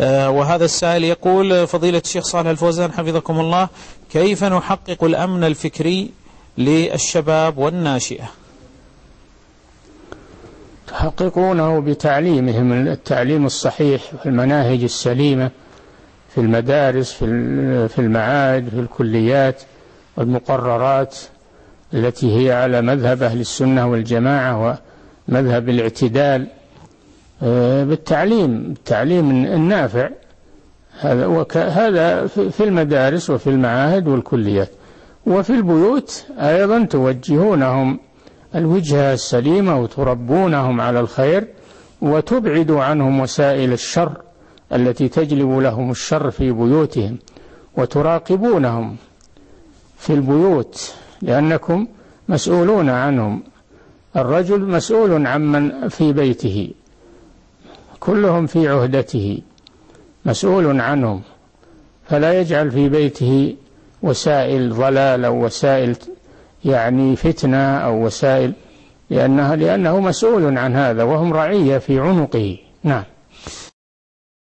وهذا السائل يقول: فضيلة الشيخ صالح الفوزان حفظكم الله، كيف نحقق الأمن الفكري للشباب والناشئة؟ تحققونه بتعليمهم التعليم الصحيح والمناهج السليمة في المدارس، في المعاهد، في الكليات والمقررات التي هي على مذهب أهل السنة والجماعة ومذهب الاعتدال، بالتعليم النافع. هذا في المدارس وفي المعاهد والكليات. وفي البيوت أيضا توجهونهم الوجهة السليمة وتربونهم على الخير وتبعدوا عنهم وسائل الشر التي تجلب لهم الشر في بيوتهم، وتراقبونهم في البيوت لأنكم مسؤولون عنهم. الرجل مسؤول عمن في بيته، كلهم في عهدته مسؤول عنهم، فلا يجعل في بيته وسائل ضلال أو وسائل فتنة أو وسائل، لأنه مسؤول عن هذا وهم رعية في عنقه. نعم.